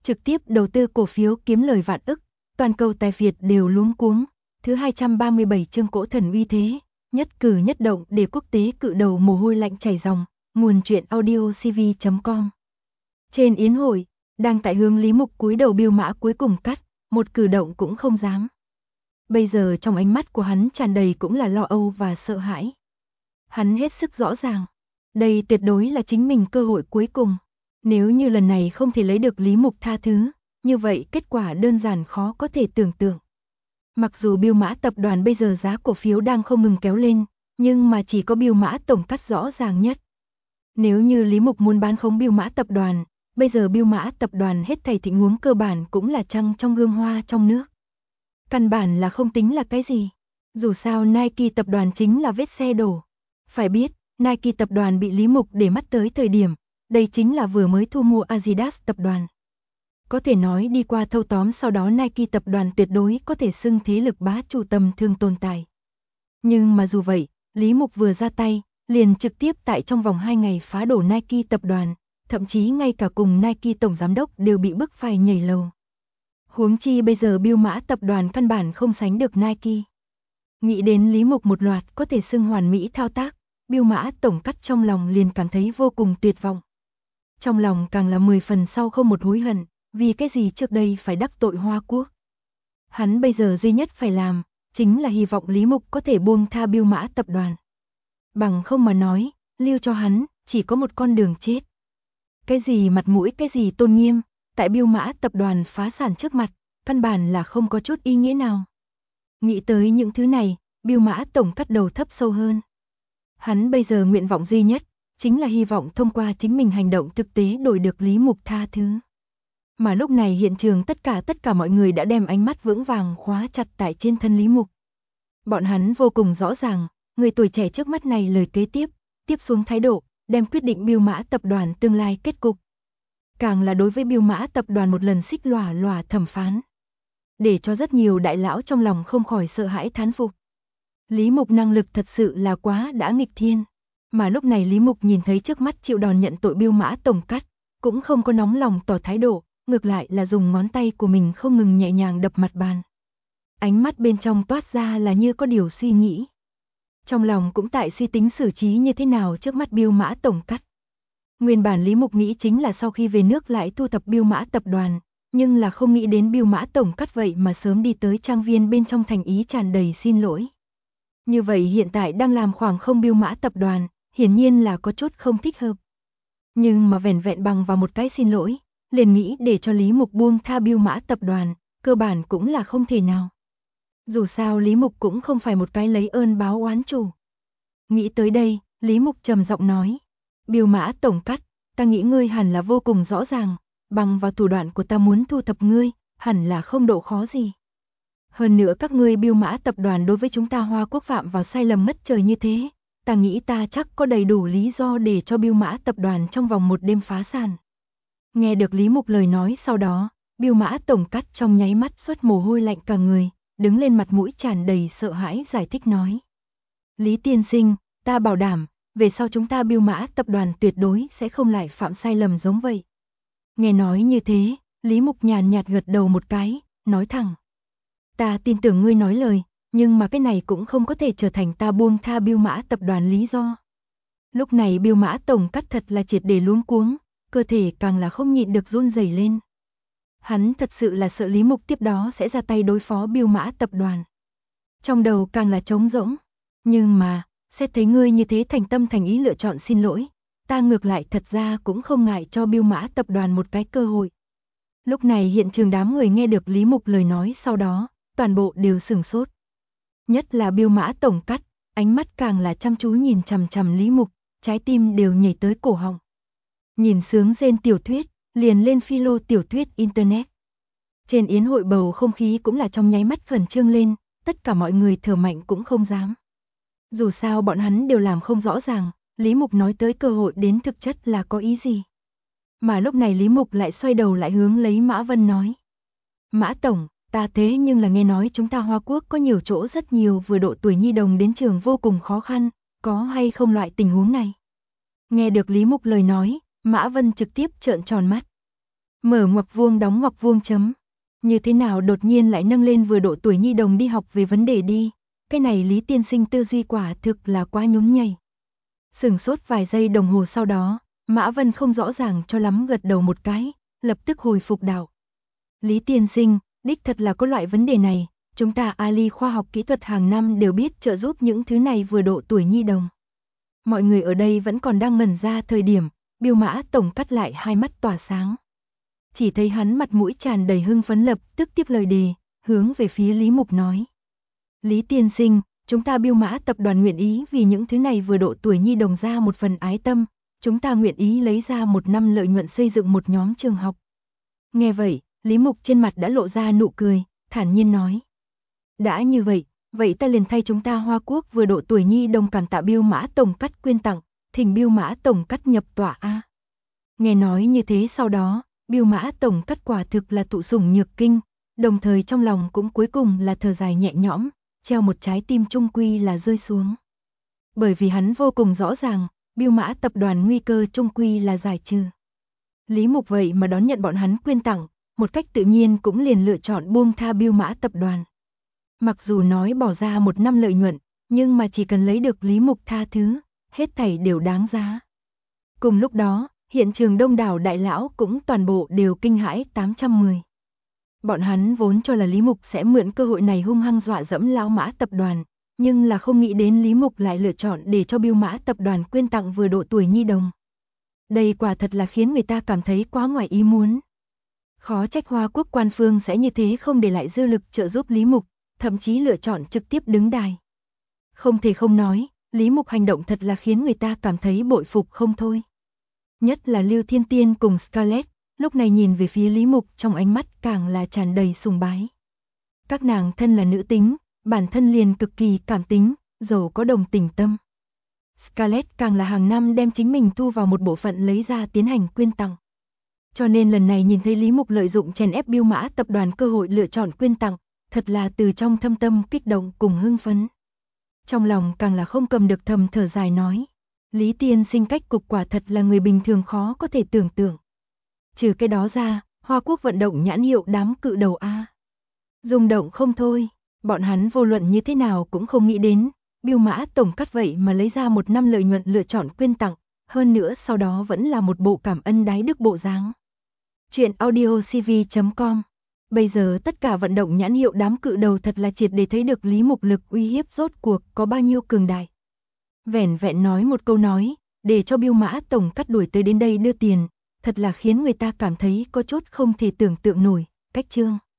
trực tiếp đầu tư cổ phiếu kiếm lời vạn ức, toàn cầu tài Việt đều luống cuống. Thứ 237 chương Cỗ thần uy thế, nhất cử nhất động để quốc tế cự đầu mồ hôi lạnh chảy ròng, nguồn truyện audio cv.com. Trên yến hội, đang tại hướng Lý Mục cúi đầu Biêu Mã cuối cùng cắt, một cử động cũng không dám. Bây giờ trong ánh mắt của hắn tràn đầy cũng là lo âu và sợ hãi. Hắn hết sức rõ ràng, đây tuyệt đối là chính mình cơ hội cuối cùng. Nếu như lần này không thể lấy được Lý Mục tha thứ, như vậy kết quả đơn giản khó có thể tưởng tượng. Mặc dù Biêu Mã tập đoàn bây giờ giá cổ phiếu đang không ngừng kéo lên, nhưng mà chỉ có Biêu Mã tổng cắt rõ ràng nhất. Nếu như Lý Mục muốn bán khống Biêu Mã tập đoàn, bây giờ Biêu Mã tập đoàn hết thảy tình huống cơ bản cũng là trăng trong gương hoa trong nước. Căn bản là không tính là cái gì. Dù sao Nike tập đoàn chính là vết xe đổ. Phải biết, Nike tập đoàn bị Lý Mục để mắt tới thời điểm, đây chính là vừa mới thu mua Adidas tập đoàn. Có thể nói đi qua thâu tóm sau đó Nike tập đoàn tuyệt đối có thể xưng thế lực bá chủ tầm thường tồn tại. Nhưng mà dù vậy, Lý Mục vừa ra tay, liền trực tiếp tại trong vòng 2 ngày phá đổ Nike tập đoàn, thậm chí ngay cả cùng Nike tổng giám đốc đều bị bức phải nhảy lầu. Huống chi bây giờ Biêu Mã tập đoàn căn bản không sánh được Nike. Nghĩ đến Lý Mục một loạt có thể xưng hoàn mỹ thao tác, Biêu Mã tổng cắt trong lòng liền cảm thấy vô cùng tuyệt vọng. Trong lòng càng là 10 phần sau không một hối hận, vì cái gì trước đây phải đắc tội Hoa Quốc. Hắn bây giờ duy nhất phải làm, chính là hy vọng Lý Mục có thể buông tha Biêu Mã tập đoàn. Bằng không mà nói, lưu cho hắn, chỉ có một con đường chết. Cái gì mặt mũi cái gì tôn nghiêm, tại Biêu Mã tập đoàn phá sản trước mặt, căn bản là không có chút ý nghĩa nào. Nghĩ tới những thứ này, Biêu Mã tổng cắt đầu thấp sâu hơn. Hắn bây giờ nguyện vọng duy nhất, chính là hy vọng thông qua chính mình hành động thực tế đổi được Lý Mục tha thứ. Mà lúc này hiện trường tất cả mọi người đã đem ánh mắt vững vàng khóa chặt tại trên thân Lý Mục. Bọn hắn vô cùng rõ ràng, người tuổi trẻ trước mắt này lời kế tiếp xuống thái độ, đem quyết định Biêu Mã tập đoàn tương lai kết cục. Càng là đối với Biêu Mã tập đoàn một lần xích lòa thẩm phán. Để cho rất nhiều đại lão trong lòng không khỏi sợ hãi thán phục. Lý Mục năng lực thật sự là quá đã nghịch thiên. Mà lúc này Lý Mục nhìn thấy trước mắt chịu đòn nhận tội Biêu Mã tổng cắt, cũng không có nóng lòng tỏ thái độ, ngược lại là dùng ngón tay của mình không ngừng nhẹ nhàng đập mặt bàn. Ánh mắt bên trong toát ra là như có điều suy nghĩ. Trong lòng cũng tại suy tính xử trí như thế nào trước mắt Biêu Mã tổng cắt. Nguyên bản Lý Mục nghĩ chính là sau khi về nước lại thu thập Biêu Mã tập đoàn, nhưng là không nghĩ đến Biêu Mã tổng cắt vậy mà sớm đi tới trang viên bên trong thành ý tràn đầy xin lỗi. Như vậy hiện tại đang làm khoảng không Biêu Mã tập đoàn, hiển nhiên là có chút không thích hợp. Nhưng mà vẻn vẹn bằng vào một cái xin lỗi, liền nghĩ để cho Lý Mục buông tha Biêu Mã tập đoàn, cơ bản cũng là không thể nào. Dù sao Lý Mục cũng không phải một cái lấy ơn báo oán chủ. Nghĩ tới đây, Lý Mục trầm giọng nói, Biêu Mã tổng cắt, ta nghĩ ngươi hẳn là vô cùng rõ ràng, bằng vào thủ đoạn của ta muốn thu thập ngươi, hẳn là không độ khó gì. Hơn nữa các ngươi Biêu Mã tập đoàn đối với chúng ta Hoa Quốc phạm vào sai lầm ngất trời như thế, ta nghĩ ta chắc có đầy đủ lý do để cho Biêu Mã tập đoàn trong vòng một đêm phá sản. Nghe được Lý Mục lời nói sau đó, Biêu Mã tổng cắt trong nháy mắt xuất mồ hôi lạnh cả người, đứng lên mặt mũi tràn đầy sợ hãi giải thích nói. Lý tiên sinh, ta bảo đảm, về sau chúng ta Biêu Mã tập đoàn tuyệt đối sẽ không lại phạm sai lầm giống vậy. Nghe nói như thế, Lý Mục nhàn nhạt gật đầu một cái, nói thẳng. Ta tin tưởng ngươi nói lời, nhưng mà cái này cũng không có thể trở thành ta buông tha Biêu Mã tập đoàn lý do. Lúc này Biêu Mã tổng cắt thật là triệt để luống cuống, cơ thể càng là không nhịn được run rẩy lên. Hắn thật sự là sợ Lý Mục tiếp đó sẽ ra tay đối phó Biêu Mã tập đoàn. Trong đầu càng là trống rỗng, nhưng mà, xét thấy ngươi như thế thành tâm thành ý lựa chọn xin lỗi, ta ngược lại thật ra cũng không ngại cho Biêu Mã tập đoàn một cái cơ hội. Lúc này hiện trường đám người nghe được Lý Mục lời nói sau đó, toàn bộ đều sửng sốt. Nhất là Biêu Mã tổng cắt, ánh mắt càng là chăm chú nhìn chằm chằm Lý Mục, trái tim đều nhảy tới cổ họng. Nhìn sướng rên tiểu thuyết, liền lên philo tiểu thuyết internet. Trên yến hội bầu không khí cũng là trong nháy mắt khẩn trương lên, tất cả mọi người thở mạnh cũng không dám. Dù sao bọn hắn đều làm không rõ ràng, Lý Mục nói tới cơ hội đến thực chất là có ý gì. Mà lúc này Lý Mục lại xoay đầu lại hướng lấy Mã Vân nói. Mã Tổng, ta thế nhưng là nghe nói chúng ta Hoa Quốc có nhiều chỗ rất nhiều vừa độ tuổi nhi đồng đến trường vô cùng khó khăn, có hay không loại tình huống này? Nghe được Lý Mục lời nói, Mã Vân trực tiếp trợn tròn mắt. Mở ngoặc vuông đóng ngoặc vuông chấm. Như thế nào đột nhiên lại nâng lên vừa độ tuổi nhi đồng đi học về vấn đề đi, cái này Lý tiên sinh tư duy quả thực là quá nhún nhảy. Sửng sốt vài giây đồng hồ sau đó, Mã Vân không rõ ràng cho lắm gật đầu một cái, lập tức hồi phục đạo. Lý tiên sinh, đích thật là có loại vấn đề này, chúng ta Ali khoa học kỹ thuật hàng năm đều biết trợ giúp những thứ này vừa độ tuổi nhi đồng. Mọi người ở đây vẫn còn đang ngẩn ra thời điểm, Biêu Mã tổng cắt lại hai mắt tỏa sáng. Chỉ thấy hắn mặt mũi tràn đầy hưng phấn lập tức tiếp lời đề, hướng về phía Lý Mục nói. Lý tiên sinh, chúng ta Biêu Mã tập đoàn nguyện ý vì những thứ này vừa độ tuổi nhi đồng ra một phần ái tâm, chúng ta nguyện ý lấy ra 1 năm lợi nhuận xây dựng một nhóm trường học. Nghe vậy, Lý Mục trên mặt đã lộ ra nụ cười, thản nhiên nói. Đã như vậy, vậy ta liền thay chúng ta Hoa Quốc vừa độ tuổi nhi đồng cảm tạ Biêu Mã tổng cắt quyên tặng, thỉnh Biêu Mã tổng cắt nhập tỏa a. Nghe nói như thế sau đó, Biêu Mã tổng cắt quả thực là tụ sủng nhược kinh, đồng thời trong lòng cũng cuối cùng là thở dài nhẹ nhõm, treo một trái tim trung quy là rơi xuống. Bởi vì hắn vô cùng rõ ràng, Biêu Mã tập đoàn nguy cơ trung quy là giải trừ. Lý Mục vậy mà đón nhận bọn hắn quyên tặng, một cách tự nhiên cũng liền lựa chọn buông tha Biêu Mã tập đoàn. Mặc dù nói bỏ ra 1 năm lợi nhuận, nhưng mà chỉ cần lấy được Lý Mục tha thứ, hết thảy đều đáng giá. Cùng lúc đó, hiện trường đông đảo đại lão cũng toàn bộ đều kinh hãi 810. Bọn hắn vốn cho là Lý Mục sẽ mượn cơ hội này hung hăng dọa dẫm lão Mã tập đoàn, nhưng là không nghĩ đến Lý Mục lại lựa chọn để cho Biêu Mã tập đoàn quyên tặng vừa độ tuổi nhi đồng. Đây quả thật là khiến người ta cảm thấy quá ngoài ý muốn. Khó trách Hoa Quốc quan phương sẽ như thế không để lại dư lực trợ giúp Lý Mục, thậm chí lựa chọn trực tiếp đứng đài. Không thể không nói, Lý Mục hành động thật là khiến người ta cảm thấy bội phục không thôi. Nhất là Lưu Thiên Tiên cùng Scarlett, lúc này nhìn về phía Lý Mục trong ánh mắt càng là tràn đầy sùng bái. Các nàng thân là nữ tính, bản thân liền cực kỳ cảm tính, giàu có đồng tình tâm. Scarlett càng là hàng năm đem chính mình thu vào một bộ phận lấy ra tiến hành quyên tặng. Cho nên lần này nhìn thấy Lý Mục lợi dụng chèn ép Biêu Mã tập đoàn cơ hội lựa chọn quyên tặng, thật là từ trong thâm tâm kích động cùng hưng phấn. Trong lòng càng là không cầm được thầm thở dài nói. Lý tiên sinh cách cục quả thật là người bình thường khó có thể tưởng tượng. Trừ cái đó ra, Hoa Quốc vận động nhãn hiệu đám cự đầu A. Rung động không thôi, bọn hắn vô luận như thế nào cũng không nghĩ đến, Biêu Mã tổng cắt vậy mà lấy ra 1 năm lợi nhuận lựa chọn quyên tặng, hơn nữa sau đó vẫn là một bộ cảm ân đái đức bộ dáng. Chuyện audiocv.com. Bây giờ tất cả vận động nhãn hiệu đám cự đầu thật là triệt để thấy được Lý Mục lực uy hiếp rốt cuộc có bao nhiêu cường đại. Vẻn vẹn nói một câu nói, để cho Biêu Mã tổng cắt đuổi tới đến đây đưa tiền, thật là khiến người ta cảm thấy có chút không thể tưởng tượng nổi. Cách chương